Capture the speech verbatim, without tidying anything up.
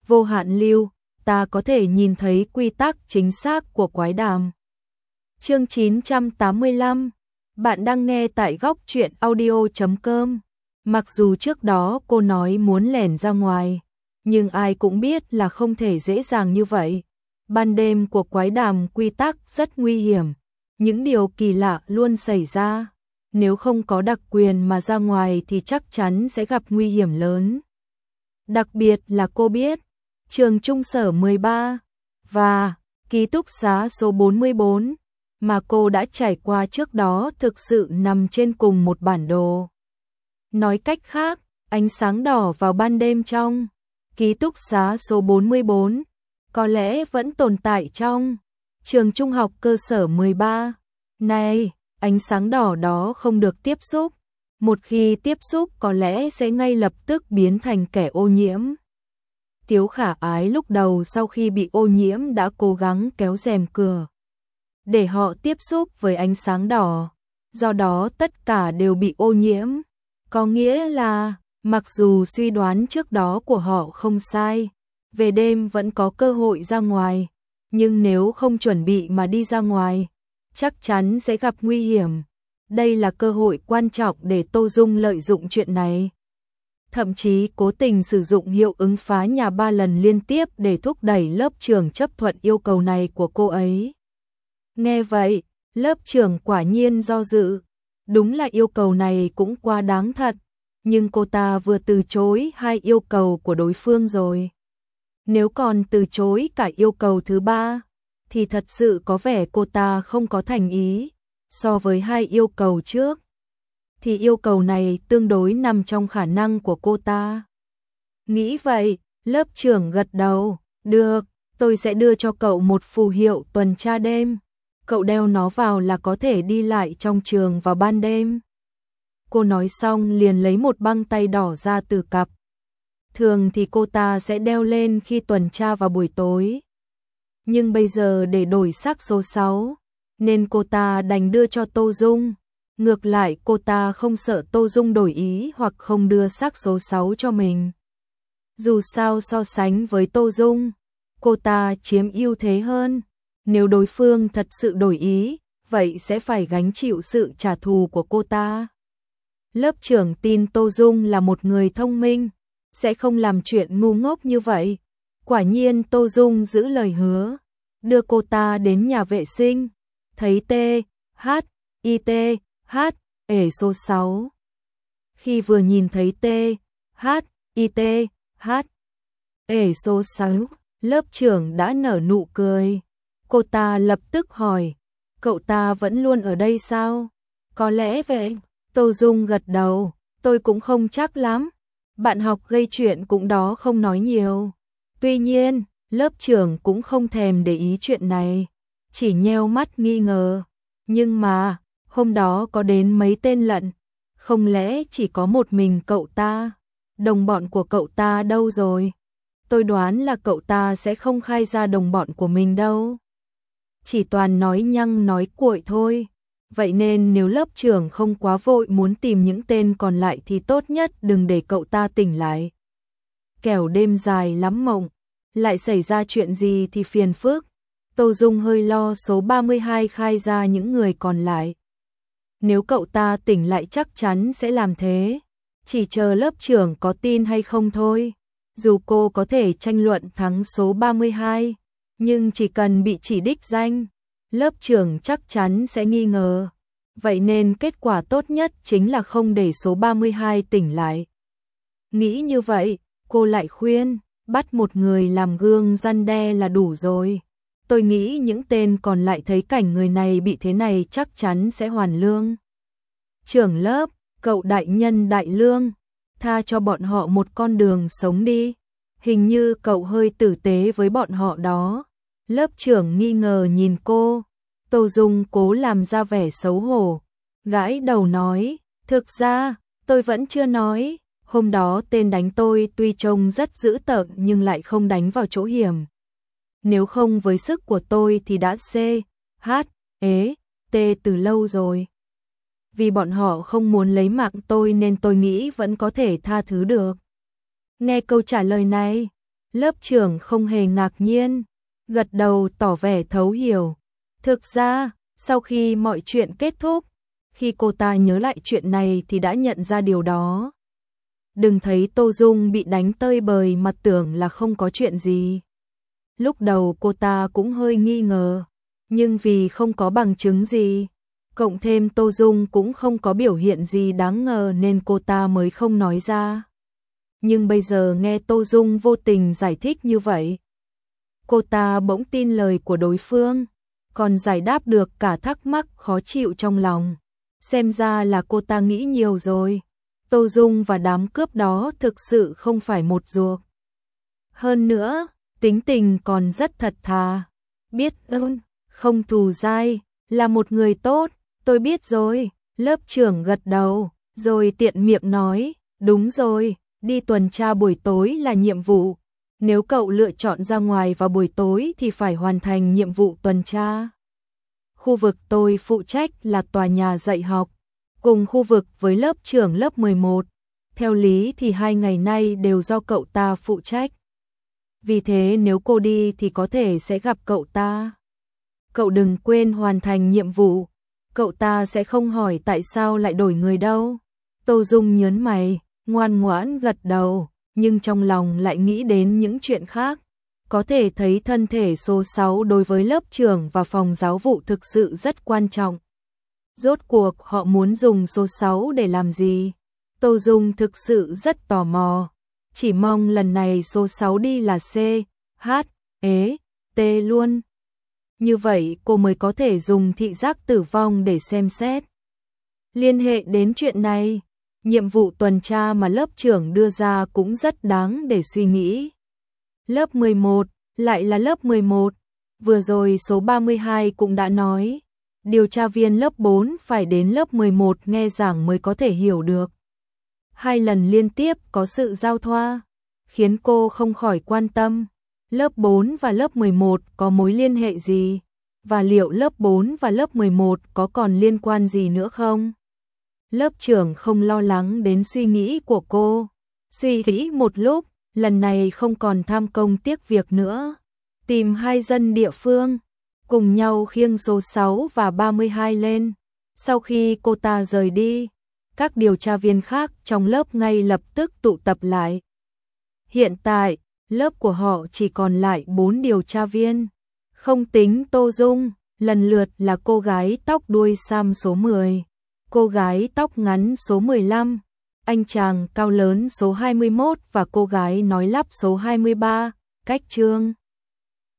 vô hạn lưu, ta có thể nhìn thấy quy tắc chính xác của quái đàm. Chương chín trăm tám mươi lăm, bạn đang nghe tại góc truyện audio chấm com. Mặc dù trước đó cô nói muốn lẻn ra ngoài, nhưng ai cũng biết là không thể dễ dàng như vậy. Ban đêm của quái đàm quy tắc rất nguy hiểm, những điều kỳ lạ luôn xảy ra. Nếu không có đặc quyền mà ra ngoài thì chắc chắn sẽ gặp nguy hiểm lớn. Đặc biệt là cô biết, trường trung sở mười ba và ký túc xá số bốn mươi bốn mà cô đã trải qua trước đó thực sự nằm trên cùng một bản đồ. Nói cách khác, ánh sáng đỏ vào ban đêm trong ký túc xá số bốn mươi bốn có lẽ vẫn tồn tại trong trường trung học cơ sở mười ba. Này, ánh sáng đỏ đó không được tiếp xúc. Một khi tiếp xúc có lẽ sẽ ngay lập tức biến thành kẻ ô nhiễm. Tiếu Khả Ái lúc đầu sau khi bị ô nhiễm đã cố gắng kéo rèm cửa để họ tiếp xúc với ánh sáng đỏ. Do đó tất cả đều bị ô nhiễm. Có nghĩa là, mặc dù suy đoán trước đó của họ không sai, về đêm vẫn có cơ hội ra ngoài, nhưng nếu không chuẩn bị mà đi ra ngoài, chắc chắn sẽ gặp nguy hiểm. Đây là cơ hội quan trọng để Tô Dung lợi dụng chuyện này. Thậm chí cố tình sử dụng hiệu ứng phá nhà ba lần liên tiếp để thúc đẩy lớp trưởng chấp thuận yêu cầu này của cô ấy. Nghe vậy, lớp trưởng quả nhiên do dự. Đúng là yêu cầu này cũng quá đáng thật, nhưng cô ta vừa từ chối hai yêu cầu của đối phương rồi. Nếu còn từ chối cả yêu cầu thứ ba, thì thật sự có vẻ cô ta không có thành ý. So với hai yêu cầu trước, thì yêu cầu này tương đối nằm trong khả năng của cô ta. Nghĩ vậy, lớp trưởng gật đầu, được, tôi sẽ đưa cho cậu một phù hiệu tuần tra đêm. Cậu đeo nó vào là có thể đi lại trong trường vào ban đêm. Cô nói xong liền lấy một băng tay đỏ ra từ cặp. Thường thì cô ta sẽ đeo lên khi tuần tra vào buổi tối. Nhưng bây giờ để đổi sắc số sáu, nên cô ta đành đưa cho Tô Dung. Ngược lại cô ta không sợ Tô Dung đổi ý hoặc không đưa sắc số sáu cho mình. Dù sao so sánh với Tô Dung, cô ta chiếm ưu thế hơn. Nếu đối phương thật sự đổi ý, vậy sẽ phải gánh chịu sự trả thù của cô ta. Lớp trưởng tin Tô Dung là một người thông minh, sẽ không làm chuyện ngu ngốc như vậy. Quả nhiên Tô Dung giữ lời hứa, đưa cô ta đến nhà vệ sinh. Thấy T, H, I T, H, ể số sáu. Khi vừa nhìn thấy T, H, I T, H, ể số sáu, lớp trưởng đã nở nụ cười. Cô ta lập tức hỏi, cậu ta vẫn luôn ở đây sao? Có lẽ vậy. Tô Dung gật đầu, tôi cũng không chắc lắm. Bạn học gây chuyện cũng đó không nói nhiều. Tuy nhiên, lớp trưởng cũng không thèm để ý chuyện này, chỉ nheo mắt nghi ngờ. Nhưng mà, hôm đó có đến mấy tên lận, không lẽ chỉ có một mình cậu ta? Đồng bọn của cậu ta đâu rồi? Tôi đoán là cậu ta sẽ không khai ra đồng bọn của mình đâu. Chỉ toàn nói nhăng nói cuội thôi. Vậy nên nếu lớp trưởng không quá vội muốn tìm những tên còn lại thì tốt nhất đừng để cậu ta tỉnh lại. Kẻo đêm dài lắm mộng, lại xảy ra chuyện gì thì phiền phức. Tô Dung hơi lo số ba mươi hai khai ra những người còn lại. Nếu cậu ta tỉnh lại chắc chắn sẽ làm thế. Chỉ chờ lớp trưởng có tin hay không thôi. Dù cô có thể tranh luận thắng số ba mươi hai, nhưng chỉ cần bị chỉ đích danh, lớp trưởng chắc chắn sẽ nghi ngờ. Vậy nên kết quả tốt nhất chính là không để số ba mươi hai tỉnh lại. Nghĩ như vậy, cô lại khuyên, bắt một người làm gương răn đe là đủ rồi. Tôi nghĩ những tên còn lại thấy cảnh người này bị thế này chắc chắn sẽ hoàn lương. Trưởng lớp, cậu đại nhân đại lương, tha cho bọn họ một con đường sống đi. Hình như cậu hơi tử tế với bọn họ đó. Lớp trưởng nghi ngờ nhìn cô. Tô Dung cố làm ra vẻ xấu hổ, gãi đầu nói, thực ra, tôi vẫn chưa nói, hôm đó tên đánh tôi tuy trông rất dữ tợn nhưng lại không đánh vào chỗ hiểm. Nếu không với sức của tôi thì đã C, H, ế, T từ lâu rồi. Vì bọn họ không muốn lấy mạng tôi nên tôi nghĩ vẫn có thể tha thứ được. Nghe câu trả lời này, Lớp trưởng không hề ngạc nhiên, gật đầu tỏ vẻ thấu hiểu. Thực ra, sau khi mọi chuyện kết thúc, khi cô ta nhớ lại chuyện này thì đã nhận ra điều đó. Đừng thấy Tô Dung bị đánh tơi bời mà tưởng là không có chuyện gì. Lúc đầu cô ta cũng hơi nghi ngờ, nhưng vì không có bằng chứng gì, cộng thêm Tô Dung cũng không có biểu hiện gì đáng ngờ nên cô ta mới không nói ra. Nhưng bây giờ nghe Tô Dung vô tình giải thích như vậy, cô ta bỗng tin lời của đối phương, còn giải đáp được cả thắc mắc khó chịu trong lòng. Xem ra là cô ta nghĩ nhiều rồi. Tô Dung và đám cướp đó thực sự không phải một ruột. Hơn nữa, tính tình còn rất thật thà, biết ơn, không thù dai, là một người tốt. Tôi biết rồi. Lớp trưởng gật đầu, rồi tiện miệng nói, đúng rồi, đi tuần tra buổi tối là nhiệm vụ. Nếu cậu lựa chọn ra ngoài vào buổi tối thì phải hoàn thành nhiệm vụ tuần tra. Khu vực tôi phụ trách là tòa nhà dạy học, cùng khu vực với lớp trưởng lớp mười một. Theo lý thì hai ngày nay đều do cậu ta phụ trách. Vì thế nếu cô đi thì có thể sẽ gặp cậu ta. Cậu đừng quên hoàn thành nhiệm vụ, cậu ta sẽ không hỏi tại sao lại đổi người đâu. Tô Dung nhớn mày, ngoan ngoãn gật đầu, nhưng trong lòng lại nghĩ đến những chuyện khác. Có thể thấy thân thể số sáu đối với lớp trưởng và phòng giáo vụ thực sự rất quan trọng. Rốt cuộc họ muốn dùng số sáu để làm gì? Tô Dung thực sự rất tò mò, chỉ mong lần này số sáu đi là C, H, E, T luôn. Như vậy cô mới có thể dùng thị giác tử vong để xem xét. Liên hệ đến chuyện này, nhiệm vụ tuần tra mà lớp trưởng đưa ra cũng rất đáng để suy nghĩ. Lớp mười một, lại là lớp mười một. Vừa rồi số ba mươi hai cũng đã nói, điều tra viên lớp bốn phải đến lớp mười một nghe giảng mới có thể hiểu được. Hai lần liên tiếp có sự giao thoa, khiến cô không khỏi quan tâm. Lớp bốn và lớp mười một có mối liên hệ gì? Và liệu lớp bốn và lớp mười một có còn liên quan gì nữa không? Lớp trưởng không lo lắng đến suy nghĩ của cô. Suy nghĩ một lúc, lần này không còn tham công tiếc việc nữa. Tìm hai dân địa phương, cùng nhau khiêng số sáu và ba mươi hai lên. Sau khi cô ta rời đi, các điều tra viên khác trong lớp ngay lập tức tụ tập lại. Hiện tại, lớp của họ chỉ còn lại bốn điều tra viên. Không tính Tô Dung, lần lượt là cô gái tóc đuôi sam số mười, cô gái tóc ngắn số mười lăm, anh chàng cao lớn số hai mươi mốt và cô gái nói lắp số hai mươi ba, Cách Trương.